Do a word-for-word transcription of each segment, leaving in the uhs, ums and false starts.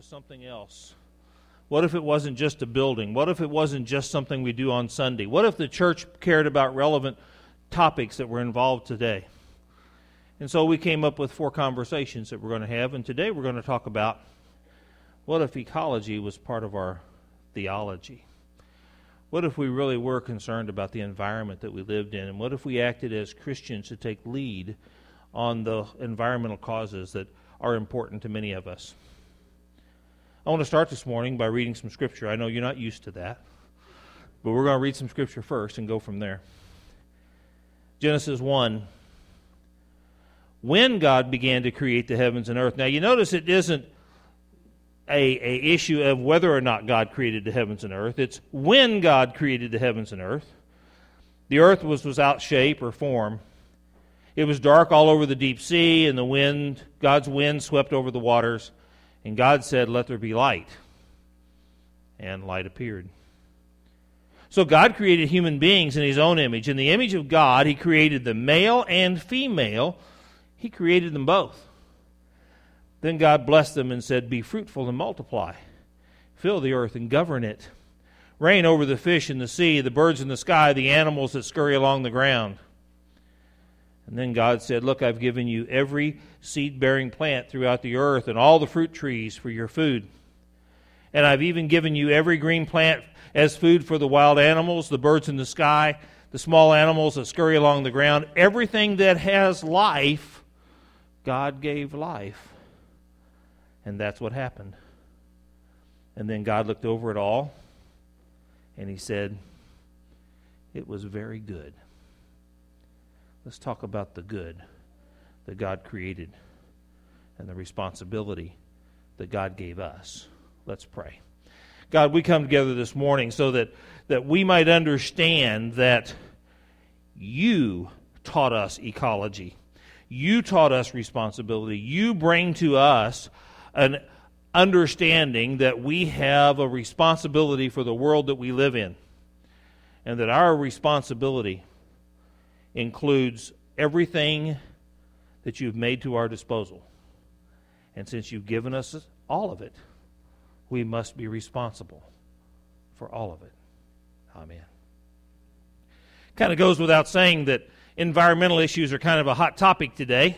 was something else? What if it wasn't just a building? What if it wasn't just something we do on Sunday? What if the church cared about relevant topics that were involved today? And so we came up with four conversations that we're going to have, and today we're going to talk about what if ecology was part of our theology? What if we really were concerned about the environment that we lived in? And what if we acted as Christians to take lead on the environmental causes that are important to many of us? I want to start this morning by reading some scripture. I know you're not used to that, but we're going to read some scripture first and go from there. Genesis one. When God began to create the heavens and earth. Now you notice it isn't a, a issue of whether or not God created the heavens and earth. It's when God created the heavens and earth. The earth was without shape or form. It was dark all over the deep sea, and the wind, God's wind swept over the waters. And God said, "Let there be light." And light appeared. So God created human beings in His own image. In the image of God, He created the male and female. He created them both. Then God blessed them and said, "Be fruitful and multiply. Fill the earth and govern it. Reign over the fish in the sea, the birds in the sky, the animals that scurry along the ground." And then God said, "Look, I've given you every seed-bearing plant throughout the earth and all the fruit trees for your food. And I've even given you every green plant as food for the wild animals, the birds in the sky, the small animals that scurry along the ground. Everything that has life, God gave life." And that's what happened. And then God looked over it all, and He said, "It was very good." Let's talk about the good that God created and the responsibility that God gave us. Let's pray. God, we come together this morning so that, that we might understand that You taught us ecology. You taught us responsibility. You bring to us an understanding that we have a responsibility for the world that we live in, and that our responsibility includes everything that You've made to our disposal. And since You've given us all of it, we must be responsible for all of it. Amen. Kind of goes without saying that environmental issues are kind of a hot topic today.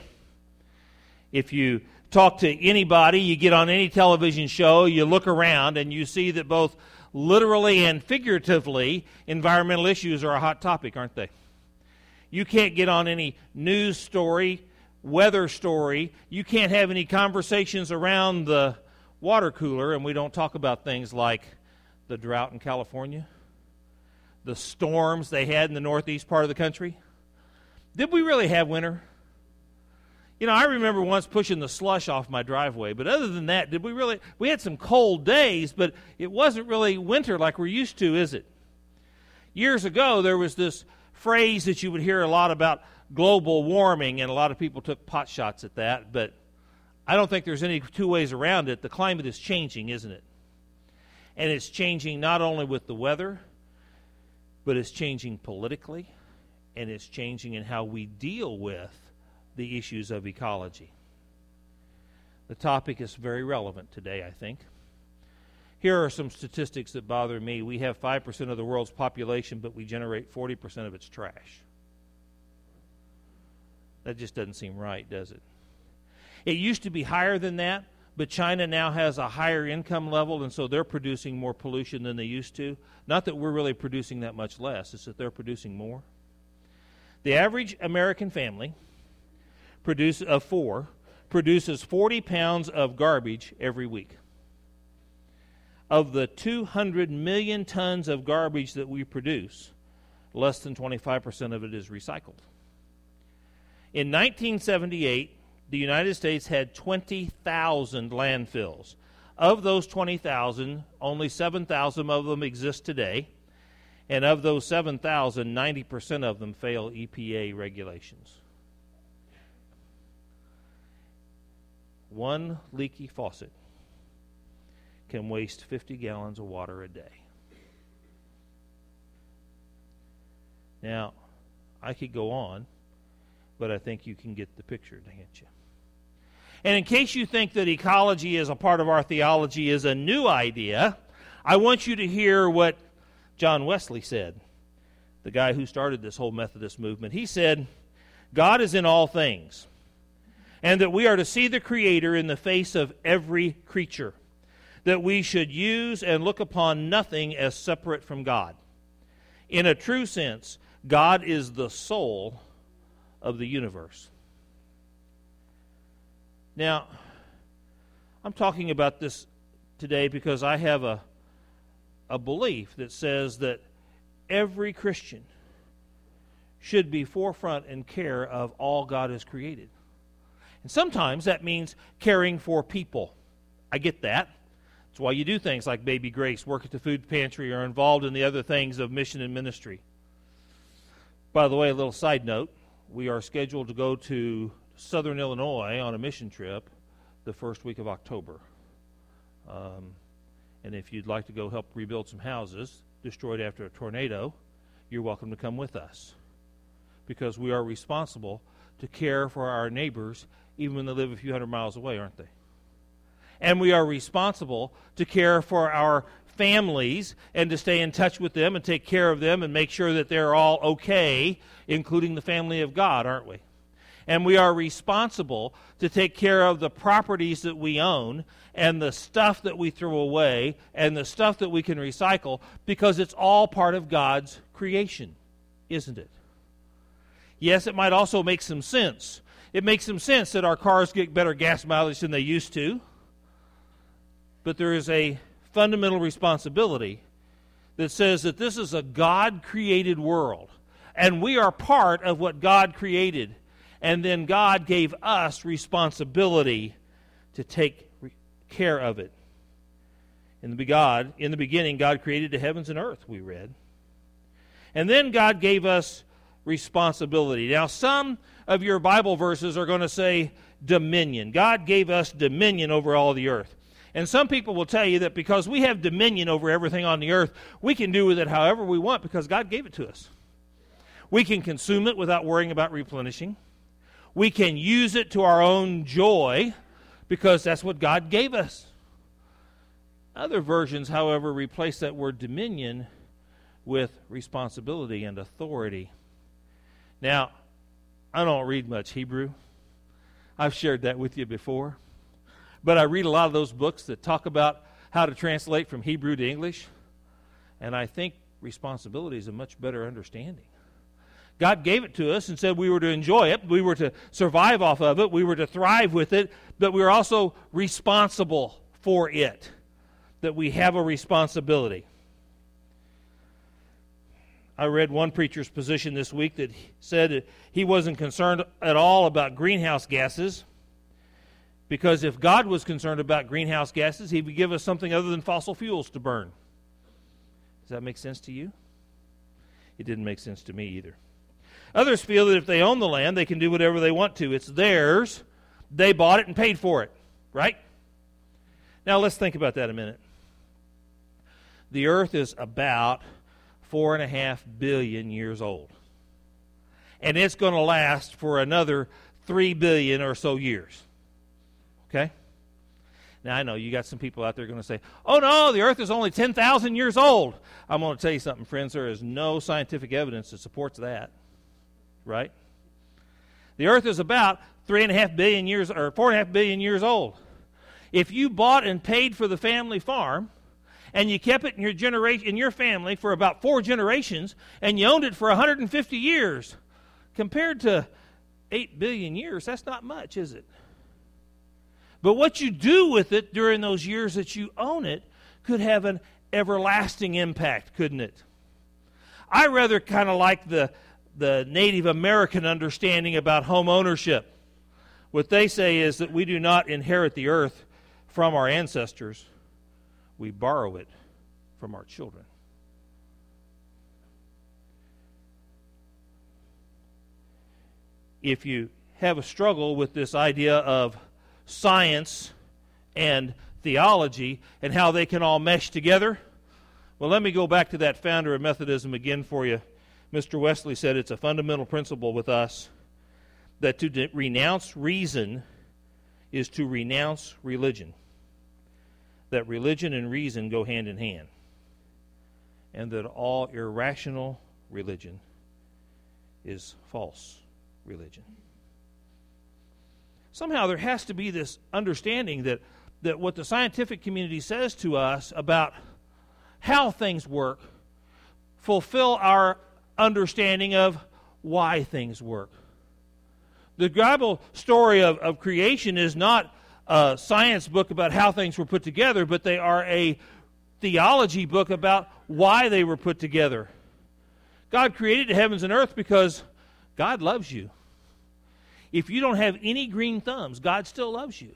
If you talk to anybody, you get on any television show, you look around, and you see that both literally and figuratively, environmental issues are a hot topic, aren't they? You can't get on any news story, weather story. You can't have any conversations around the water cooler, and we don't talk about things like the drought in California, the storms they had in the northeast part of the country. Did we really have winter? You know, I remember once pushing the slush off my driveway, but other than that, did we really? We had some cold days, but it wasn't really winter like we're used to, is it? Years ago, there was this phrase that you would hear a lot about global warming, and a lot of people took pot shots at that, but I don't think there's any two ways around it. The climate is changing, isn't it? And it's changing not only with the weather, but it's changing politically, and it's changing in how we deal with the issues of ecology. The topic is very relevant today, I think. Here are some statistics that bother me. We have five percent of the world's population, but we generate forty percent of its trash. That just doesn't seem right, does it? It used to be higher than that, but China now has a higher income level, and so they're producing more pollution than they used to. Not that we're really producing that much less, it's that they're producing more. The average American family produce, of four produces forty pounds of garbage every week. Of the two hundred million tons of garbage that we produce, less than twenty-five percent of it is recycled. In nineteen seventy-eight, the United States had twenty thousand landfills. Of those twenty thousand, only seven thousand of them exist today. And of those seven thousand, ninety percent of them fail E P A regulations. One leaky faucet can waste fifty gallons of water a day. Now, I could go on, but I think you can get the picture, can't you? And in case you think that ecology as a part of our theology is a new idea, I want you to hear what John Wesley said, the guy who started this whole Methodist movement. He said, God is in all things, and that we are to see the Creator in the face of every creature, that we should use and look upon nothing as separate from God. In a true sense, God is the soul of the universe. Now, I'm talking about this today because I have a, a belief that says that every Christian should be forefront in care of all God has created. And sometimes that means caring for people. I get that. That's why you do things like Baby Grace, work at the food pantry, or involved in the other things of mission and ministry. By the way, a little side note, we are scheduled to go to Southern Illinois on a mission trip the first week of October. Um, and if you'd like to go help rebuild some houses destroyed after a tornado, you're welcome to come with us, because we are responsible to care for our neighbors even when they live a few hundred miles away, aren't they? And we are responsible to care for our families and to stay in touch with them and take care of them and make sure that they're all okay, including the family of God, aren't we? And we are responsible to take care of the properties that we own and the stuff that we throw away and the stuff that we can recycle, because it's all part of God's creation, isn't it? Yes, it might also make some sense. It makes some sense that our cars get better gas mileage than they used to. But there is a fundamental responsibility that says that this is a God-created world, and we are part of what God created. And then God gave us responsibility to take care of it. In the, God, in the beginning, God created the heavens and earth, we read. And then God gave us responsibility. Now, some of your Bible verses are going to say dominion. God gave us dominion over all the earth. And some people will tell you that because we have dominion over everything on the earth, we can do with it however we want because God gave it to us. We can consume it without worrying about replenishing. We can use it to our own joy because that's what God gave us. Other versions, however, replace that word dominion with responsibility and authority. Now, I don't read much Hebrew. I've shared that with you before. But I read a lot of those books that talk about how to translate from Hebrew to English. And I think responsibility is a much better understanding. God gave it to us and said we were to enjoy it. We were to survive off of it. We were to thrive with it. But we were also responsible for it. That we have a responsibility. I read one preacher's position this week that said that he wasn't concerned at all about greenhouse gases, because if God was concerned about greenhouse gases, he would give us something other than fossil fuels to burn. Does that make sense to you? It didn't make sense to me either. Others feel that if they own the land, they can do whatever they want to. It's theirs. They bought it and paid for it, right? Now let's think about that a minute. The earth is about four and a half billion years old. And it's going to last for another three billion or so years. Okay? Now, I know you got some people out there going to say, oh, no, the earth is only ten thousand years old. I'm going to tell you something, friends. There is no scientific evidence that supports that. Right? The earth is about three and a half billion years, or four and a half billion years old. If you bought and paid for the family farm, and you kept it in your generation, in your family for about four generations, and you owned it for one hundred fifty years, compared to eight billion years, that's not much, is it? But what you do with it during those years that you own it could have an everlasting impact, couldn't it? I rather kind of like the, the Native American understanding about home ownership. What they say is that we do not inherit the earth from our ancestors. We borrow it from our children. If you have a struggle with this idea of science and theology and how they can all mesh together, well, let me go back to that founder of Methodism again for you. Mister Wesley said it's a fundamental principle with us that to de- renounce reason is to renounce religion, that religion and reason go hand in hand, and that all irrational religion is false religion. Somehow there has to be this understanding that, that what the scientific community says to us about how things work fulfill our understanding of why things work. The Bible story of, of creation is not a science book about how things were put together, but they are a theology book about why they were put together. God created the heavens and earth because God loves you. If you don't have any green thumbs, God still loves you.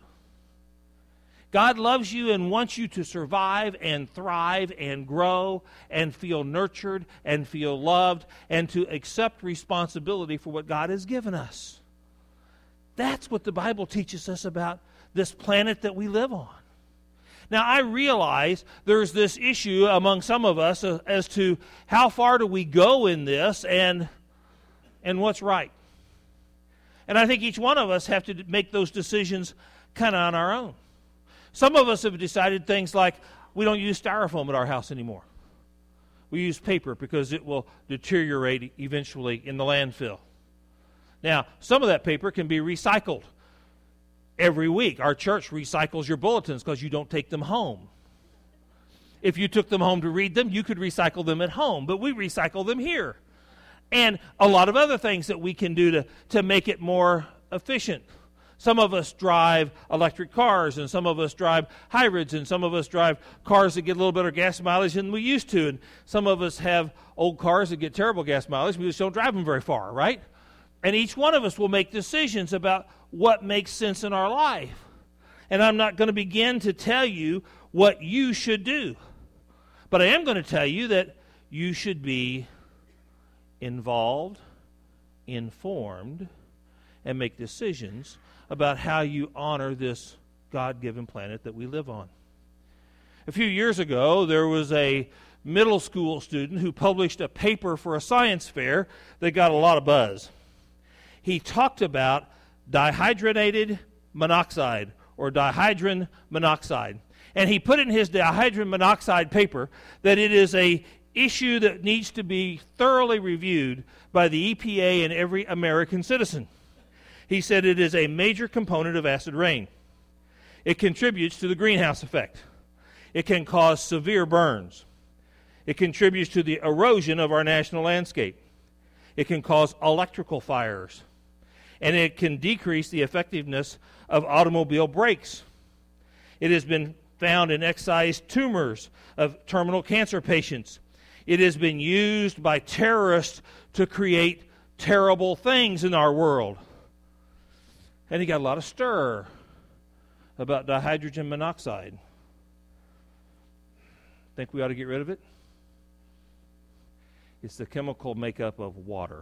God loves you and wants you to survive and thrive and grow and feel nurtured and feel loved and to accept responsibility for what God has given us. That's what the Bible teaches us about this planet that we live on. Now, I realize there's this issue among some of us as to how far do we go in this and, and what's right. And I think each one of us have to make those decisions kind of on our own. Some of us have decided things like we don't use styrofoam at our house anymore. We use paper because it will deteriorate eventually in the landfill. Now, some of that paper can be recycled every week. Our church recycles your bulletins because you don't take them home. If you took them home to read them, you could recycle them at home, but we recycle them here. And a lot of other things that we can do to, to make it more efficient. Some of us drive electric cars, and some of us drive hybrids, and some of us drive cars that get a little better gas mileage than we used to, and some of us have old cars that get terrible gas mileage. We just don't drive them very far, right? And each one of us will make decisions about what makes sense in our life. And I'm not going to begin to tell you what you should do, but I am going to tell you that you should be involved, informed, and make decisions about how you honor this God-given planet that we live on. A few years ago, there was a middle school student who published a paper for a science fair that got a lot of buzz. He talked about dihydrogenated monoxide, or dihydrogen monoxide. And he put in his dihydrogen monoxide paper that it is a issue that needs to be thoroughly reviewed by the E P A and every American citizen. He said it is a major component of acid rain. It contributes to the greenhouse effect. It can cause severe burns. It contributes to the erosion of our national landscape. It can cause electrical fires. And it can decrease the effectiveness of automobile brakes. It has been found in excised tumors of terminal cancer patients. It has been used by terrorists to create terrible things in our world. And he got a lot of stir about dihydrogen monoxide. Think we ought to get rid of it? It's the chemical makeup of water.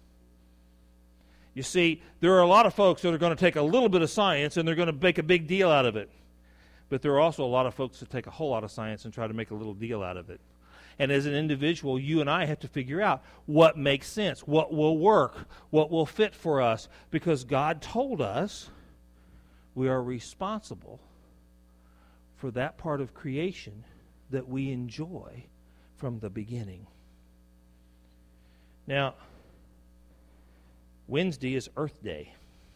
You see, there are a lot of folks that are going to take a little bit of science and they're going to make a big deal out of it. But there are also a lot of folks that take a whole lot of science and try to make a little deal out of it. And as an individual, you and I have to figure out what makes sense, what will work, what will fit for us. Because God told us we are responsible for that part of creation that we enjoy from the beginning. Now, Wednesday is Earth Day.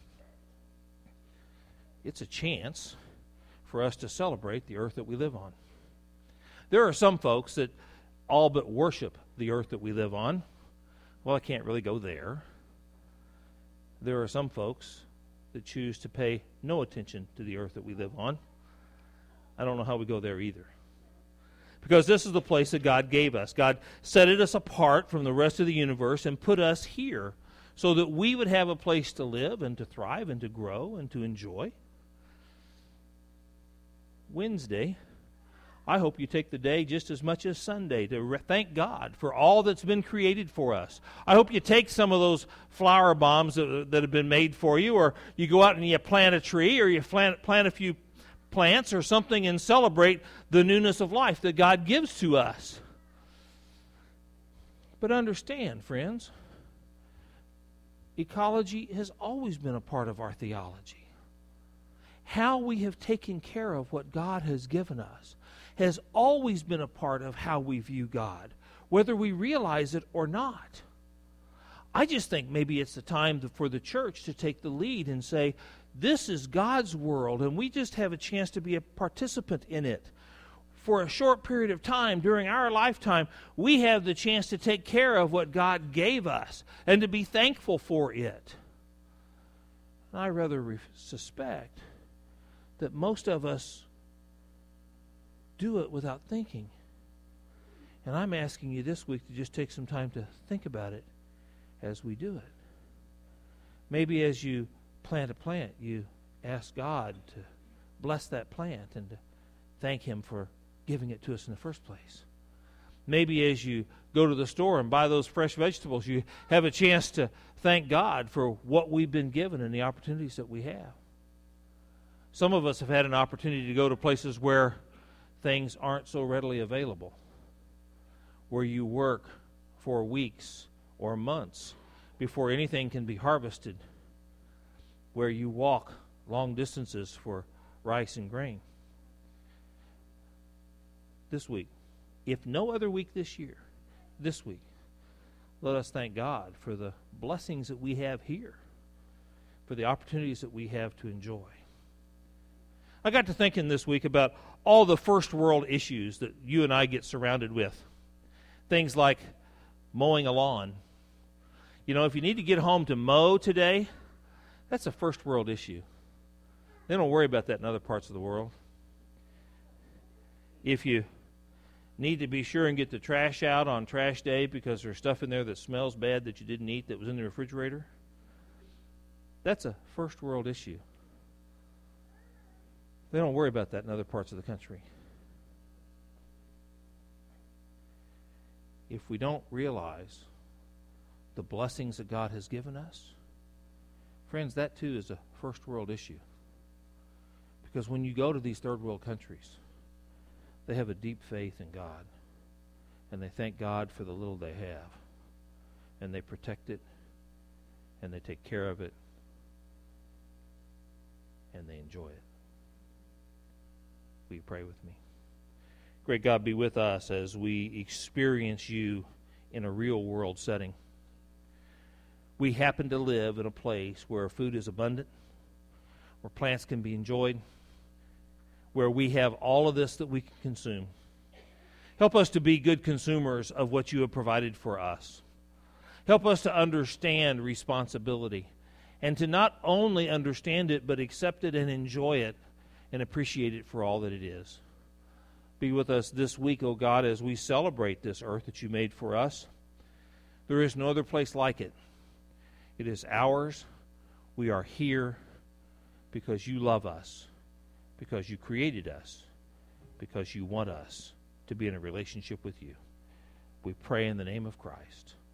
It's a chance for us to celebrate the earth that we live on. There are some folks that all but worship the earth that we live on. Well, I can't really go there. There are some folks that choose to pay no attention to the earth that we live on. I don't know how we go there either. Because this is the place that God gave us. God set us apart from the rest of the universe and put us here so that we would have a place to live and to thrive and to grow and to enjoy. Wednesday, I hope you take the day just as much as Sunday to re- thank God for all that's been created for us. I hope you take some of those flower bombs that, that have been made for you, or you go out and you plant a tree, or you plant, plant a few plants or something and celebrate the newness of life that God gives to us. But understand, friends, ecology has always been a part of our theology. how we have taken care of what God has given us has always been a part of how we view God, whether we realize it or not. I just think maybe it's the time for the church to take the lead and say, this is God's world, and we just have a chance to be a participant in it. For a short period of time during our lifetime, we have the chance to take care of what God gave us and to be thankful for it. And I rather re- suspect that most of us do it without thinking. And I'm asking you this week to just take some time to think about it as we do it. Maybe as you plant a plant, you ask God to bless that plant and to thank Him for giving it to us in the first place. Maybe as you go to the store and buy those fresh vegetables, you have a chance to thank God for what we've been given and the opportunities that we have. Some of us have had an opportunity to go to places where things aren't so readily available, where you work for weeks or months before anything can be harvested, where you walk long distances for rice and grain. This week, if no other week this year, this week, let us thank God for the blessings that we have here, for the opportunities that we have to enjoy. I got to thinking this week about all the first world issues that you and I get surrounded with. Things like mowing a lawn. You know, if you need to get home to mow today, that's a first world issue. They don't worry about that in other parts of the world. If you need to be sure and get the trash out on trash day because there's stuff in there that smells bad that you didn't eat that was in the refrigerator, that's a first world issue. They don't worry about that in other parts of the country. If we don't realize the blessings that God has given us, friends, that too is a first world issue. Because when you go to these third world countries, they have a deep faith in God, and they thank God for the little they have, and they protect it, and they take care of it, and they enjoy it. Will you pray with me? Great God, be with us as we experience you in a real world setting. We happen to live in a place where food is abundant, where plants can be enjoyed, where we have all of this that we can consume. Help us to be good consumers of what you have provided for us. Help us to understand responsibility and to not only understand it, but accept it and enjoy it and appreciate it for all that it is. Be with us this week, O God, as we celebrate this earth that you made for us. There is no other place like it. It is ours. We are here because you love us, because you created us, because you want us to be in a relationship with you. We pray in the name of Christ.